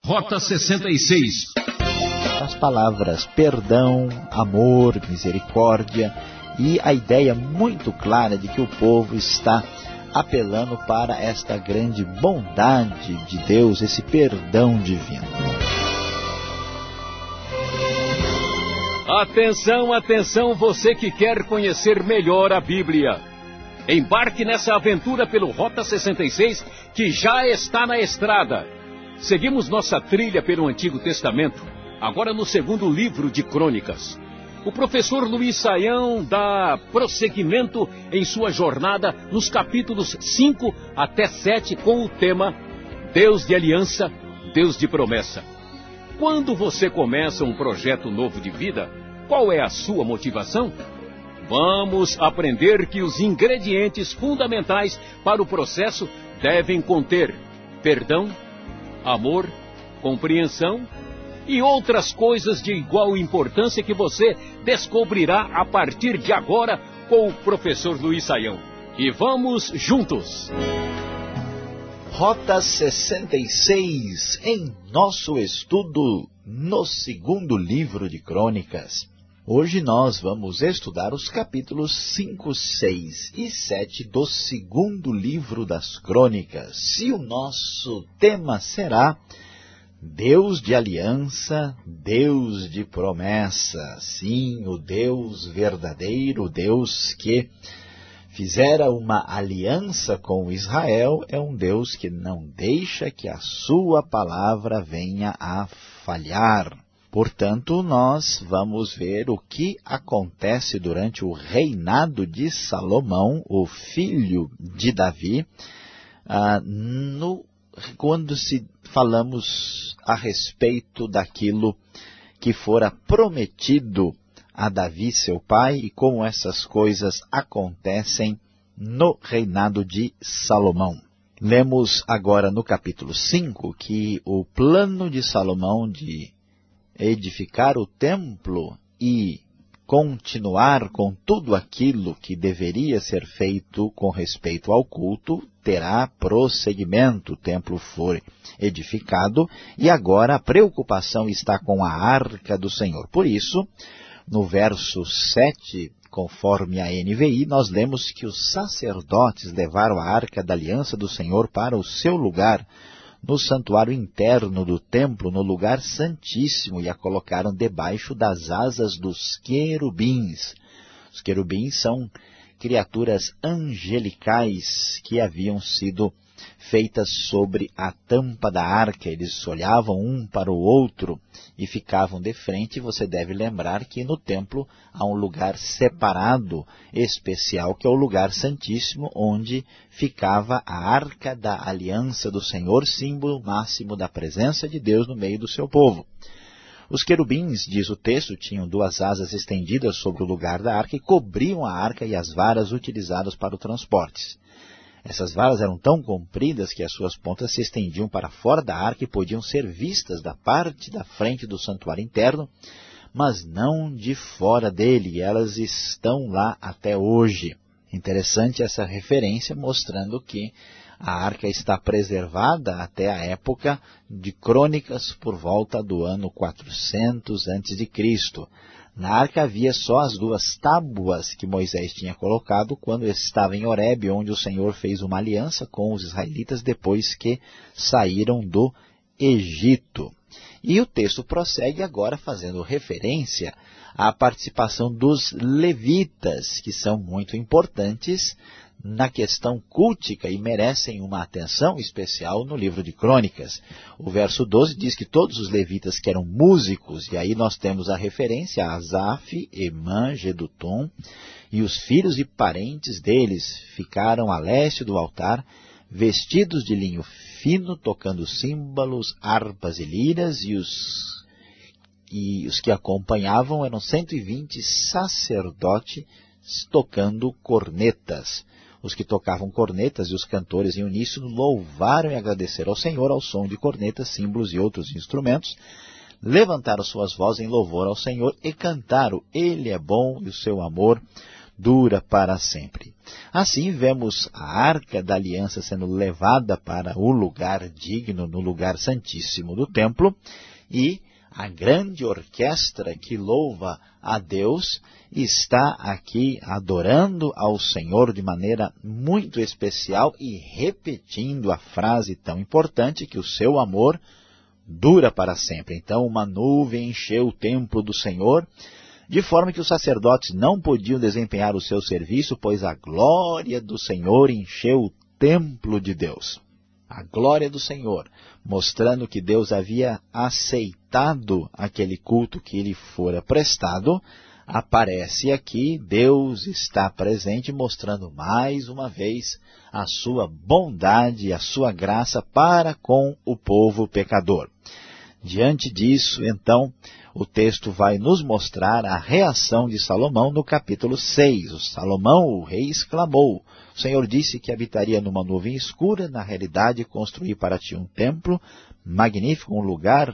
Rota 66. As palavras perdão, amor, misericórdia e a ideia muito clara de que o povo está apelando para esta grande bondade de Deus, esse perdão divino. Atenção, atenção, você que quer conhecer melhor a Bíblia. Embarque nessa aventura pelo Rota 66, que já está na estrada. Seguimos nossa trilha pelo Antigo Testamento, agora no segundo livro de Crônicas. O professor Luiz Saião dá prosseguimento em sua jornada nos capítulos 5 até 7 com o tema Deus de Aliança, Deus de Promessa. Quando você começa um projeto novo de vida, qual é a sua motivação? Vamos aprender que os ingredientes fundamentais para o processo devem conter perdão, amor, compreensão e outras coisas de igual importância que você descobrirá a partir de agora com o professor Luiz Saião. E vamos juntos! Rota 66, em nosso estudo no segundo livro de Crônicas. Hoje nós vamos estudar os capítulos 5, 6 e 7 do segundo livro das Crônicas. E o nosso tema será Deus de aliança, Deus de promessa. Sim, o Deus verdadeiro, o Deus que fizera uma aliança com Israel, é um Deus que não deixa que a sua palavra venha a falhar. Portanto, nós vamos ver o que acontece durante o reinado de Salomão, o filho de Davi, quando falamos a respeito daquilo que fora prometido a Davi, seu pai, e como essas coisas acontecem no reinado de Salomão. Lemos agora no capítulo 5 que o plano de Salomão de edificar o templo e continuar com tudo aquilo que deveria ser feito com respeito ao culto, terá prosseguimento. O templo foi edificado e agora a preocupação está com a arca do Senhor. Por isso, no verso 7, conforme a NVI, nós lemos que os sacerdotes levaram a arca da aliança do Senhor para o seu lugar no santuário interno do templo, no lugar santíssimo, e a colocaram debaixo das asas dos querubins. Os querubins são criaturas angelicais que haviam sido feitas sobre a tampa da arca. Eles olhavam um para o outro e ficavam de frente. Você deve lembrar que no templo há um lugar separado, especial, que é o lugar santíssimo, onde ficava a arca da aliança do Senhor, símbolo máximo da presença de Deus no meio do seu povo. Os querubins, diz o texto, tinham duas asas estendidas sobre o lugar da arca e cobriam a arca e as varas utilizadas para o transporte. Essas varas eram tão compridas que as suas pontas se estendiam para fora da arca e podiam ser vistas da parte da frente do santuário interno, mas não de fora dele, e elas estão lá até hoje. Interessante essa referência, mostrando que a arca está preservada até a época de Crônicas, por volta do ano 400 a.C. Na arca havia só as duas tábuas que Moisés tinha colocado quando estava em Horebe, onde o Senhor fez uma aliança com os israelitas depois que saíram do Egito. E o texto prossegue agora fazendo referência à participação dos levitas, que são muito importantes na questão cultica e merecem uma atenção especial no livro de Crônicas. O verso 12 diz que todos os levitas que eram músicos, e aí nós temos a referência a Asaf, Emã, Jedutum, e os filhos e parentes deles ficaram a leste do altar, vestidos de linho fino, tocando símbolos, harpas e liras, e os que acompanhavam eram 120 sacerdotes tocando cornetas. Os que tocavam cornetas e os cantores em uníssono louvaram e agradeceram ao Senhor ao som de cornetas, símbolos e outros instrumentos, levantaram suas vozes em louvor ao Senhor e cantaram: Ele é bom e o seu amor dura para sempre. Assim vemos a Arca da Aliança sendo levada para o lugar digno, no lugar santíssimo do templo, e a grande orquestra que louva a Deus está aqui adorando ao Senhor de maneira muito especial e repetindo a frase tão importante que o seu amor dura para sempre. Então uma nuvem encheu o templo do Senhor, de forma que os sacerdotes não podiam desempenhar o seu serviço, pois a glória do Senhor encheu o templo de Deus. A glória do Senhor, mostrando que Deus havia aceitado aquele culto que lhe fora prestado, aparece aqui, Deus está presente, mostrando mais uma vez a sua bondade, a sua graça para com o povo pecador. Diante disso, então, o texto vai nos mostrar a reação de Salomão no capítulo 6. O Salomão, o rei, exclamou: o Senhor disse que habitaria numa nuvem escura, na realidade construí para ti um templo magnífico, um lugar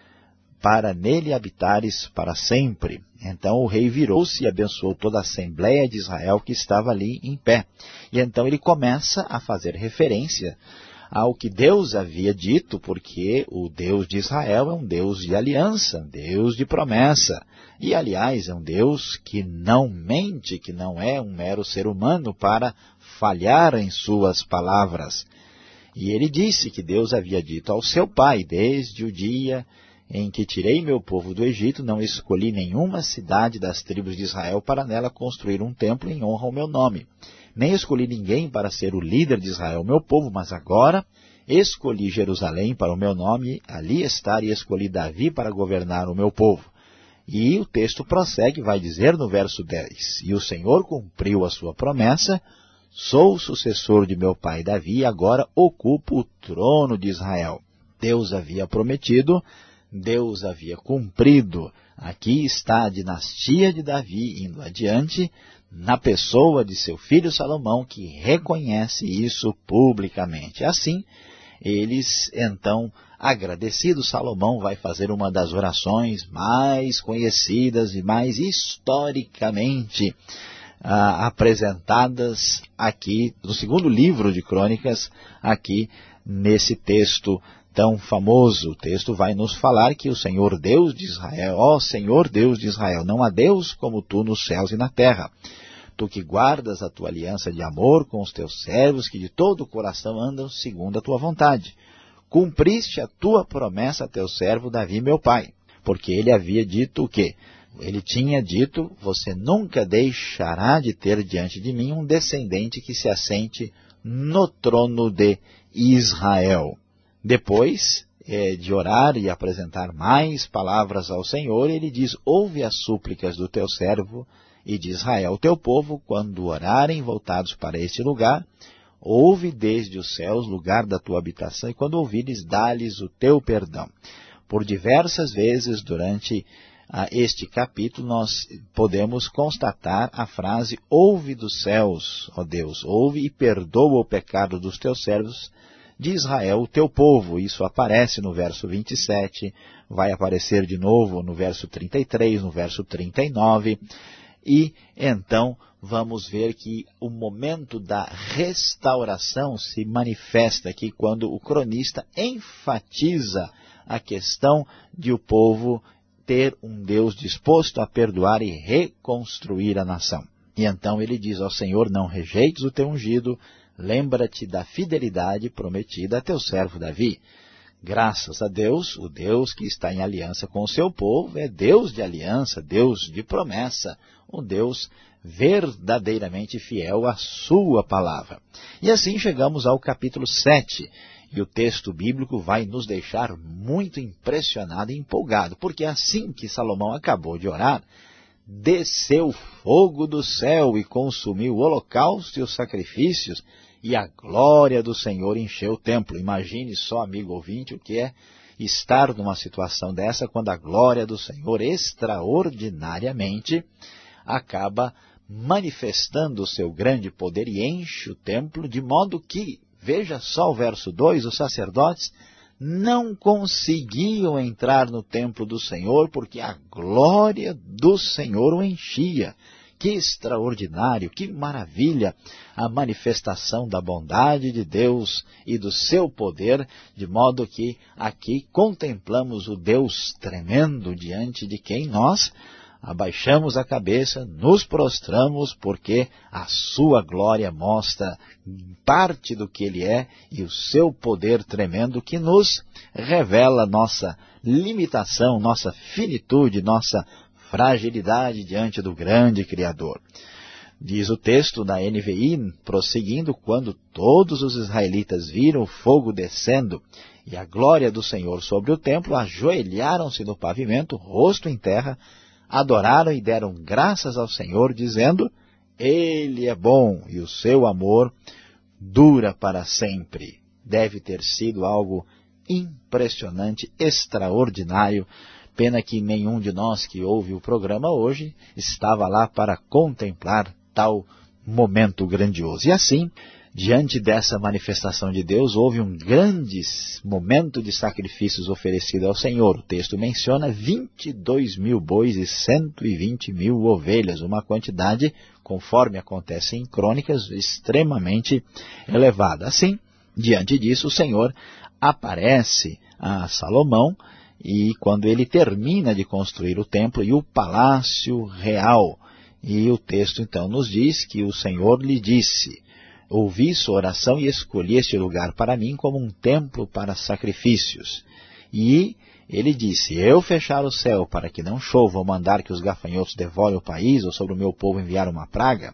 para nele habitares para sempre. Então o rei virou-se e abençoou toda a Assembleia de Israel que estava ali em pé. E então ele começa a fazer referência ao que Deus havia dito, porque o Deus de Israel é um Deus de aliança, um Deus de promessa. E, aliás, é um Deus que não mente, que não é um mero ser humano para falhar em suas palavras. E ele disse que Deus havia dito ao seu pai: desde o dia em que tirei meu povo do Egito, não escolhi nenhuma cidade das tribos de Israel para nela construir um templo em honra ao meu nome. Nem escolhi ninguém para ser o líder de Israel, meu povo, mas agora escolhi Jerusalém para o meu nome, ali estar, e escolhi Davi para governar o meu povo. E o texto prossegue, vai dizer no verso 10, e o Senhor cumpriu a sua promessa, sou o sucessor de meu pai Davi, e agora ocupo o trono de Israel. Deus havia prometido, Deus havia cumprido. Aqui está a dinastia de Davi indo adiante, na pessoa de seu filho Salomão, que reconhece isso publicamente. Assim, eles, então, agradecidos, Salomão vai fazer uma das orações mais conhecidas e mais historicamente apresentadas aqui, no segundo livro de Crônicas, aqui nesse texto tão famoso. O texto vai nos falar que o Senhor Deus de Israel, ó Senhor Deus de Israel, não há Deus como tu nos céus e na terra. Tu que guardas a tua aliança de amor com os teus servos, que de todo o coração andam segundo a tua vontade. Cumpriste a tua promessa a teu servo Davi, meu pai, porque ele havia dito o quê? Ele tinha dito: você nunca deixará de ter diante de mim um descendente que se assente no trono de Israel. Depois de orar e apresentar mais palavras ao Senhor, ele diz: ouve as súplicas do teu servo e de Israel, o teu povo, quando orarem voltados para este lugar, ouve desde os céus, lugar da tua habitação, e quando ouvires, dá-lhes o teu perdão. Por diversas vezes durante este capítulo, nós podemos constatar a frase: ouve dos céus, ó Deus, ouve e perdoa o pecado dos teus servos de Israel, o teu povo. Isso aparece no verso 27, vai aparecer de novo no verso 33, no verso 39, e então vamos ver que o momento da restauração se manifesta aqui quando o cronista enfatiza a questão de o povo ter um Deus disposto a perdoar e reconstruir a nação. E então ele diz ao Senhor: não rejeites o teu ungido, lembra-te da fidelidade prometida a teu servo Davi. Graças a Deus, o Deus que está em aliança com o seu povo é Deus de aliança, Deus de promessa, um Deus verdadeiramente fiel à sua palavra. E assim chegamos ao capítulo 7, e o texto bíblico vai nos deixar muito impressionado e empolgado, porque assim que Salomão acabou de orar, desceu fogo do céu e consumiu o holocausto e os sacrifícios, e a glória do Senhor encheu o templo. Imagine só, amigo ouvinte, o que é estar numa situação dessa, quando a glória do Senhor extraordinariamente acaba manifestando o seu grande poder e enche o templo, de modo que, veja só o verso 2, os sacerdotes não conseguiam entrar no templo do Senhor, porque a glória do Senhor o enchia. Que extraordinário, que maravilha a manifestação da bondade de Deus e do seu poder, de modo que aqui contemplamos o Deus tremendo diante de quem nós abaixamos a cabeça, nos prostramos, porque a sua glória mostra parte do que ele é e o seu poder tremendo que nos revela nossa limitação, nossa finitude, nossa fragilidade diante do grande Criador. Diz o texto da NVI, prosseguindo, quando todos os israelitas viram o fogo descendo e a glória do Senhor sobre o templo, ajoelharam-se no pavimento, rosto em terra, adoraram e deram graças ao Senhor, dizendo, Ele é bom e o seu amor dura para sempre. Deve ter sido algo impressionante, extraordinário. Pena que nenhum de nós que ouve o programa hoje estava lá para contemplar tal momento grandioso. E assim, diante dessa manifestação de Deus, houve um grande momento de sacrifícios oferecido ao Senhor. O texto menciona 22 mil bois e 120 mil ovelhas, uma quantidade, conforme acontece em Crônicas, extremamente elevada. Assim, diante disso, o Senhor aparece a Salomão, e quando ele termina de construir o templo e o palácio real, e o texto então nos diz que o Senhor lhe disse, ouvi sua oração e escolhi este lugar para mim como um templo para sacrifícios. E ele disse, eu fechar o céu para que não chova ou mandar que os gafanhotos devorem o país ou sobre o meu povo enviar uma praga.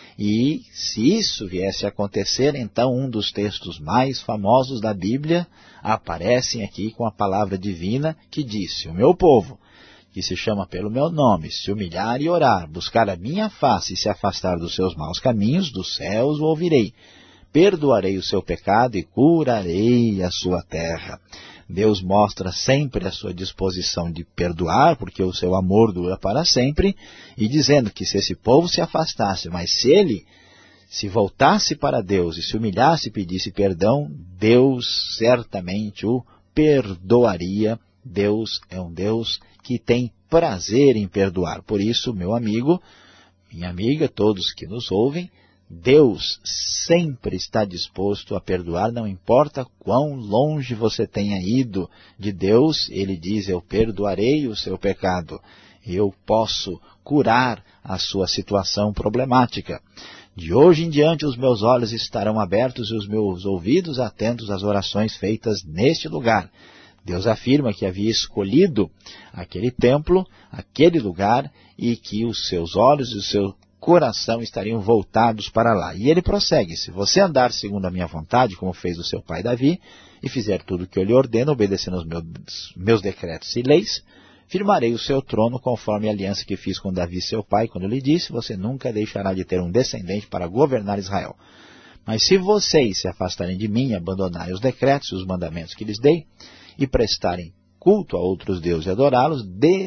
E se isso viesse a acontecer, então um dos textos mais famosos da Bíblia aparecem aqui com a palavra divina que disse, o meu povo, que se chama pelo meu nome, se humilhar e orar, buscar a minha face e se afastar dos seus maus caminhos, dos céus o ouvirei. Perdoarei o seu pecado e curarei a sua terra. Deus mostra sempre a sua disposição de perdoar, porque o seu amor dura para sempre, e dizendo que se esse povo se afastasse, mas se ele se voltasse para Deus e se humilhasse e pedisse perdão, Deus certamente o perdoaria. Deus é um Deus que tem prazer em perdoar. Por isso, meu amigo, minha amiga, todos que nos ouvem, Deus sempre está disposto a perdoar, não importa quão longe você tenha ido de Deus, Ele diz, eu perdoarei o seu pecado, eu posso curar a sua situação problemática. De hoje em diante os meus olhos estarão abertos e os meus ouvidos atentos às orações feitas neste lugar. Deus afirma que havia escolhido aquele templo, aquele lugar, e que os seus olhos e o seu coração estariam voltados para lá. E ele prossegue, se você andar segundo a minha vontade, como fez o seu pai Davi, e fizer tudo o que eu lhe ordeno, obedecendo aos meus decretos e leis, firmarei o seu trono conforme a aliança que fiz com Davi seu pai, quando lhe disse, você nunca deixará de ter um descendente para governar Israel. Mas se vocês se afastarem de mim, abandonarem os decretos e os mandamentos que lhes dei, e prestarem culto a outros deuses e adorá-los,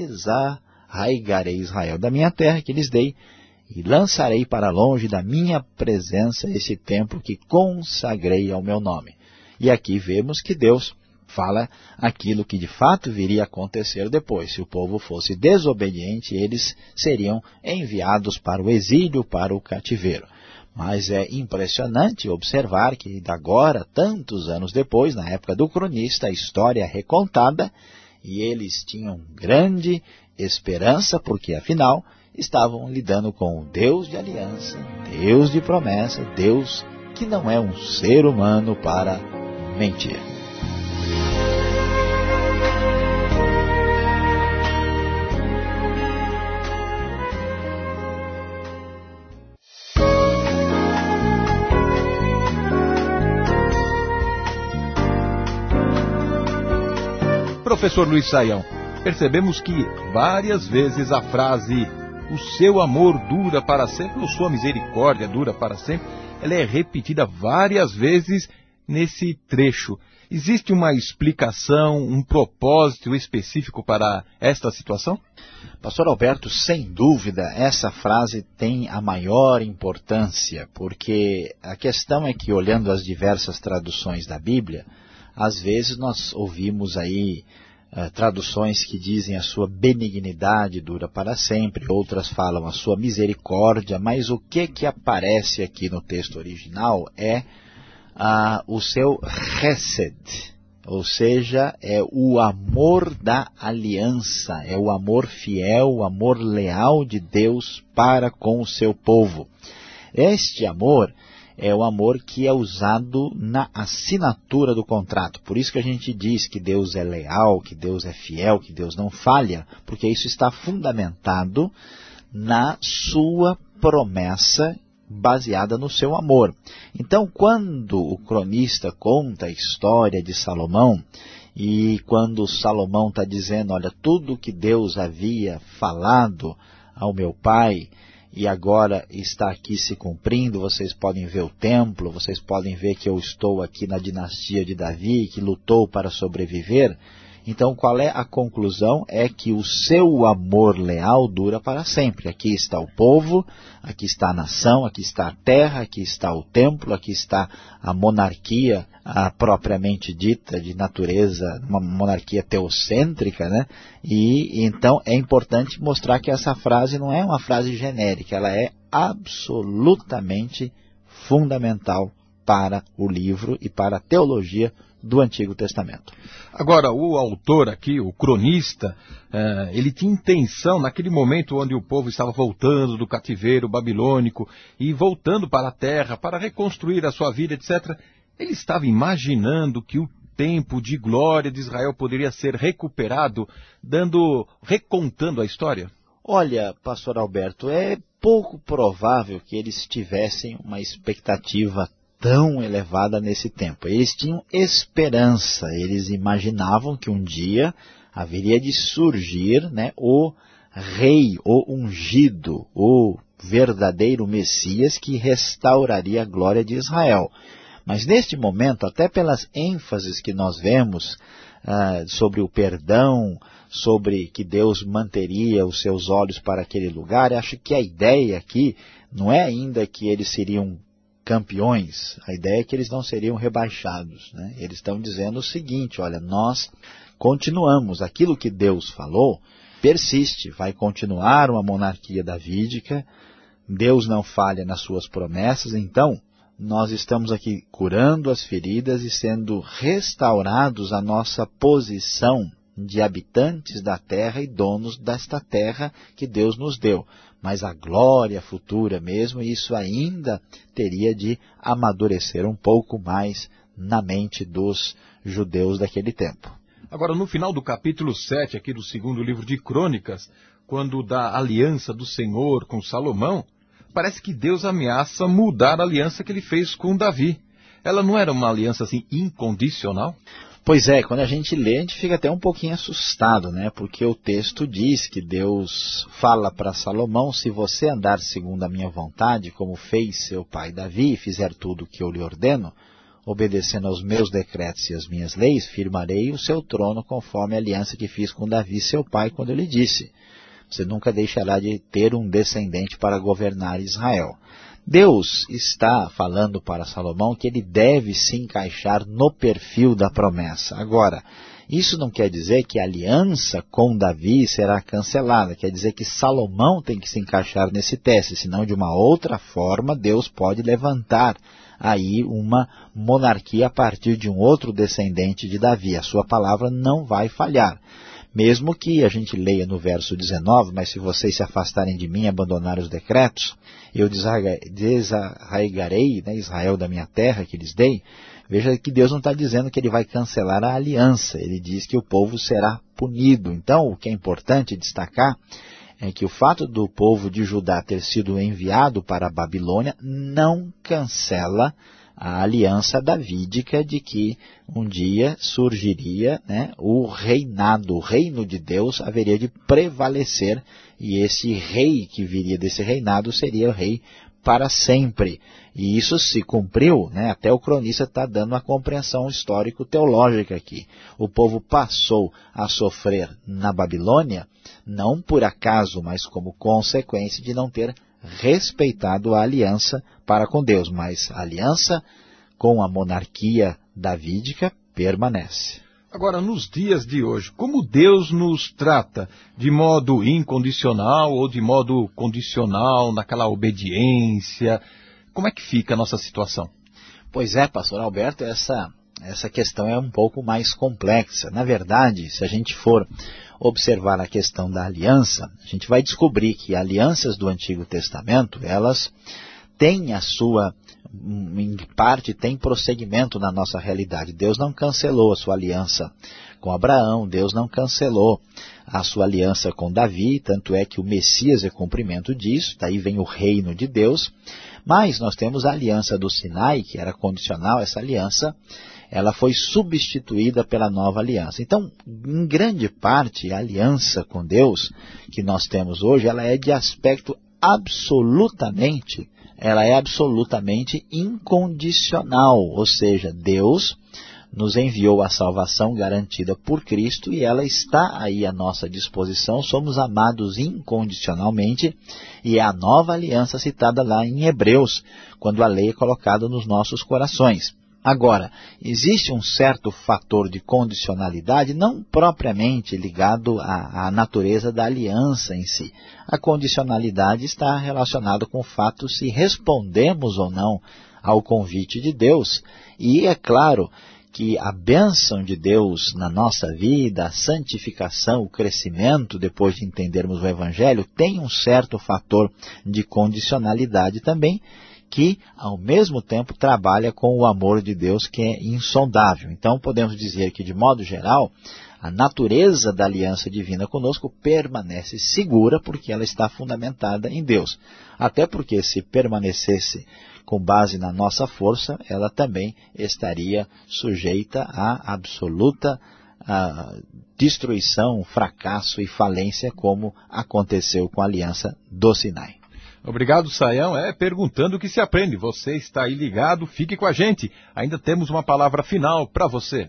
desarraigarei Israel da minha terra que lhes dei, e lançarei para longe da minha presença esse templo que consagrei ao meu nome. E aqui vemos que Deus fala aquilo que de fato viria a acontecer depois. Se o povo fosse desobediente, eles seriam enviados para o exílio, para o cativeiro. Mas é impressionante observar que agora, tantos anos depois, na época do cronista, a história é recontada e eles tinham grande esperança, porque afinal estavam lidando com o Deus de aliança, Deus de promessa, Deus que não é um ser humano para mentir. Professor Luiz Saião, percebemos que várias vezes a frase o seu amor dura para sempre, ou sua misericórdia dura para sempre, ela é repetida várias vezes nesse trecho. Existe uma explicação, um propósito específico para esta situação? Pastor Alberto, sem dúvida, essa frase tem a maior importância, porque a questão é que, olhando as diversas traduções da Bíblia, às vezes nós ouvimos aí traduções que dizem a sua benignidade dura para sempre, outras falam a sua misericórdia, mas o que aparece aqui no texto original é o seu chesed, ou seja, é o amor da aliança, é o amor fiel, o amor leal de Deus para com o seu povo. Este amor é o amor que é usado na assinatura do contrato. Por isso que a gente diz que Deus é leal, que Deus é fiel, que Deus não falha, porque isso está fundamentado na sua promessa baseada no seu amor. Então, quando o cronista conta a história de Salomão, e quando Salomão está dizendo, olha, tudo que Deus havia falado ao meu pai, e agora está aqui se cumprindo, vocês podem ver o templo, vocês podem ver que eu estou aqui na dinastia de Davi, que lutou para sobreviver. Então, qual é a conclusão? É que o seu amor leal dura para sempre. Aqui está o povo, aqui está a nação, aqui está a terra, aqui está o templo, aqui está a monarquia propriamente dita, de natureza, uma monarquia teocêntrica, né? E então é importante mostrar que essa frase não é uma frase genérica, ela é absolutamente fundamental para o livro e para a teologia do Antigo Testamento. Agora, o autor aqui, o cronista, ele tinha intenção, naquele momento onde o povo estava voltando do cativeiro babilônico e voltando para a terra, para reconstruir a sua vida, etc., ele estava imaginando que o tempo de glória de Israel poderia ser recuperado, recontando a história? Olha, pastor Alberto, é pouco provável que eles tivessem uma expectativa tão elevada nesse tempo. Eles tinham esperança, eles imaginavam que um dia haveria de surgir, né, o rei, o ungido, o verdadeiro Messias que restauraria a glória de Israel. Mas neste momento, até pelas ênfases que nós vemos sobre o perdão, sobre que Deus manteria os seus olhos para aquele lugar, acho que a ideia aqui não é ainda que eles seriam campeões, a ideia é que eles não seriam rebaixados, né? Eles estão dizendo o seguinte, olha, nós continuamos, aquilo que Deus falou persiste, vai continuar uma monarquia davídica, Deus não falha nas suas promessas, então nós estamos aqui curando as feridas e sendo restaurados a nossa posição de habitantes da terra e donos desta terra que Deus nos deu. Mas a glória futura mesmo, isso ainda teria de amadurecer um pouco mais na mente dos judeus daquele tempo. Agora, no final do capítulo 7 aqui do segundo livro de Crônicas, quando da aliança do Senhor com Salomão, parece que Deus ameaça mudar a aliança que ele fez com Davi. Ela não era uma aliança assim incondicional? Pois é, quando a gente lê, a gente fica até um pouquinho assustado, né? Porque o texto diz que Deus fala para Salomão, se você andar segundo a minha vontade, como fez seu pai Davi, e fizer tudo o que eu lhe ordeno, obedecendo aos meus decretos e às minhas leis, firmarei o seu trono conforme a aliança que fiz com Davi, seu pai, quando eu lhe disse. Você nunca deixará de ter um descendente para governar Israel. Deus está falando para Salomão que ele deve se encaixar no perfil da promessa. Agora, isso não quer dizer que a aliança com Davi será cancelada, quer dizer que Salomão tem que se encaixar nesse teste, senão de uma outra forma Deus pode levantar aí uma monarquia a partir de um outro descendente de Davi. A sua palavra não vai falhar. Mesmo que a gente leia no verso 19, mas se vocês se afastarem de mim e abandonar os decretos, eu desarraigarei, né, Israel da minha terra que lhes dei. Veja que Deus não está dizendo que ele vai cancelar a aliança, ele diz que o povo será punido. Então, o que é importante destacar é que o fato do povo de Judá ter sido enviado para a Babilônia não cancela a aliança davídica de que um dia surgiria, né, o reinado, o reino de Deus haveria de prevalecer e esse rei que viria desse reinado seria o rei para sempre. E isso se cumpriu, né, até o cronista está dando uma compreensão histórico-teológica aqui. O povo passou a sofrer na Babilônia, não por acaso, mas como consequência de não ter respeitado a aliança para com Deus, mas a aliança com a monarquia davídica permanece. Agora, nos dias de hoje, como Deus nos trata? De modo incondicional ou de modo condicional, naquela obediência? Como é que fica a nossa situação? Pois é, pastor Alberto, essa questão é um pouco mais complexa. Na verdade, se a gente for observar a questão da aliança, a gente vai descobrir que alianças do Antigo Testamento, elas têm a sua, em parte, tem prosseguimento na nossa realidade. Deus não cancelou a sua aliança com Abraão, Deus não cancelou a sua aliança com Davi, tanto é que o Messias é cumprimento disso, daí vem o reino de Deus. Mas nós temos a aliança do Sinai, que era condicional. Essa aliança, ela foi substituída pela nova aliança. Então, em grande parte, a aliança com Deus que nós temos hoje, ela é de aspecto absolutamente incondicional. Ou seja, Deus nos enviou a salvação garantida por Cristo e ela está aí à nossa disposição. Somos amados incondicionalmente e é a nova aliança citada lá em Hebreus, quando a lei é colocada nos nossos corações. Agora, existe um certo fator de condicionalidade, não propriamente ligado à natureza da aliança em si. A condicionalidade está relacionada com o fato se respondemos ou não ao convite de Deus. E é claro que a bênção de Deus na nossa vida, a santificação, o crescimento, depois de entendermos o Evangelho, tem um certo fator de condicionalidade também, que ao mesmo tempo trabalha com o amor de Deus, que é insondável. Então podemos dizer que, de modo geral, a natureza da aliança divina conosco permanece segura porque ela está fundamentada em Deus. Até porque se permanecesse com base na nossa força, ela também estaria sujeita à absoluta destruição, fracasso e falência, como aconteceu com a aliança do Sinai. Obrigado, Saião. Perguntando o que se aprende. Você está aí ligado, fique com a gente. Ainda temos uma palavra final para você.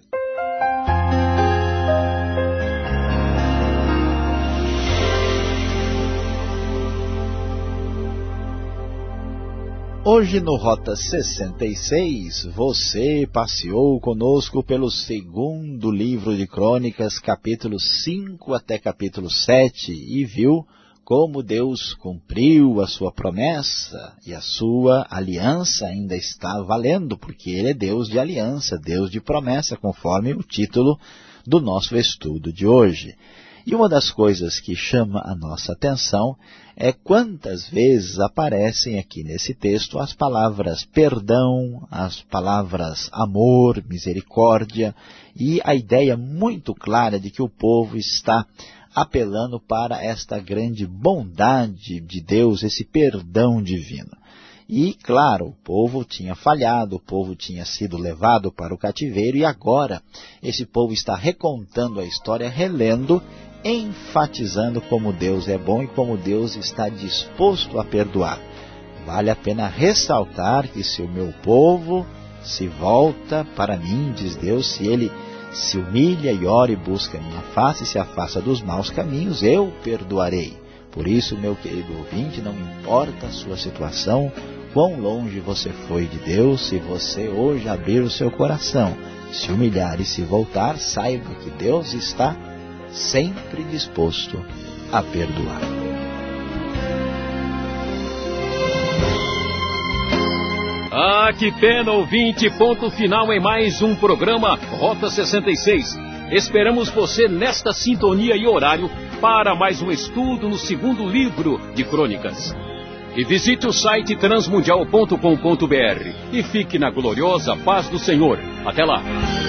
Hoje no Rota 66, você passeou conosco pelo segundo livro de Crônicas, capítulo 5 até capítulo 7, e viu como Deus cumpriu a sua promessa e a sua aliança ainda está valendo, porque Ele é Deus de aliança, Deus de promessa, conforme o título do nosso estudo de hoje. E uma das coisas que chama a nossa atenção é quantas vezes aparecem aqui nesse texto as palavras perdão, as palavras amor, misericórdia, e a ideia muito clara de que o povo está apelando para esta grande bondade de Deus, esse perdão divino. E, claro, o povo tinha falhado, o povo tinha sido levado para o cativeiro, e agora esse povo está recontando a história, relendo, enfatizando como Deus é bom e como Deus está disposto a perdoar. Vale a pena ressaltar que se o meu povo se volta para mim, diz Deus, se ele se humilha e ora e busca a minha face e se afasta dos maus caminhos, eu perdoarei. Por isso, meu querido ouvinte, não importa a sua situação, quão longe você foi de Deus, se você hoje abrir o seu coração, se humilhar e se voltar, saiba que Deus está sempre disposto a perdoar. Ah, que pena, ouvinte, ponto final em mais um programa Rota 66. Esperamos você nesta sintonia e horário para mais um estudo no segundo livro de Crônicas. E visite o site transmundial.com.br e fique na gloriosa paz do Senhor. Até lá!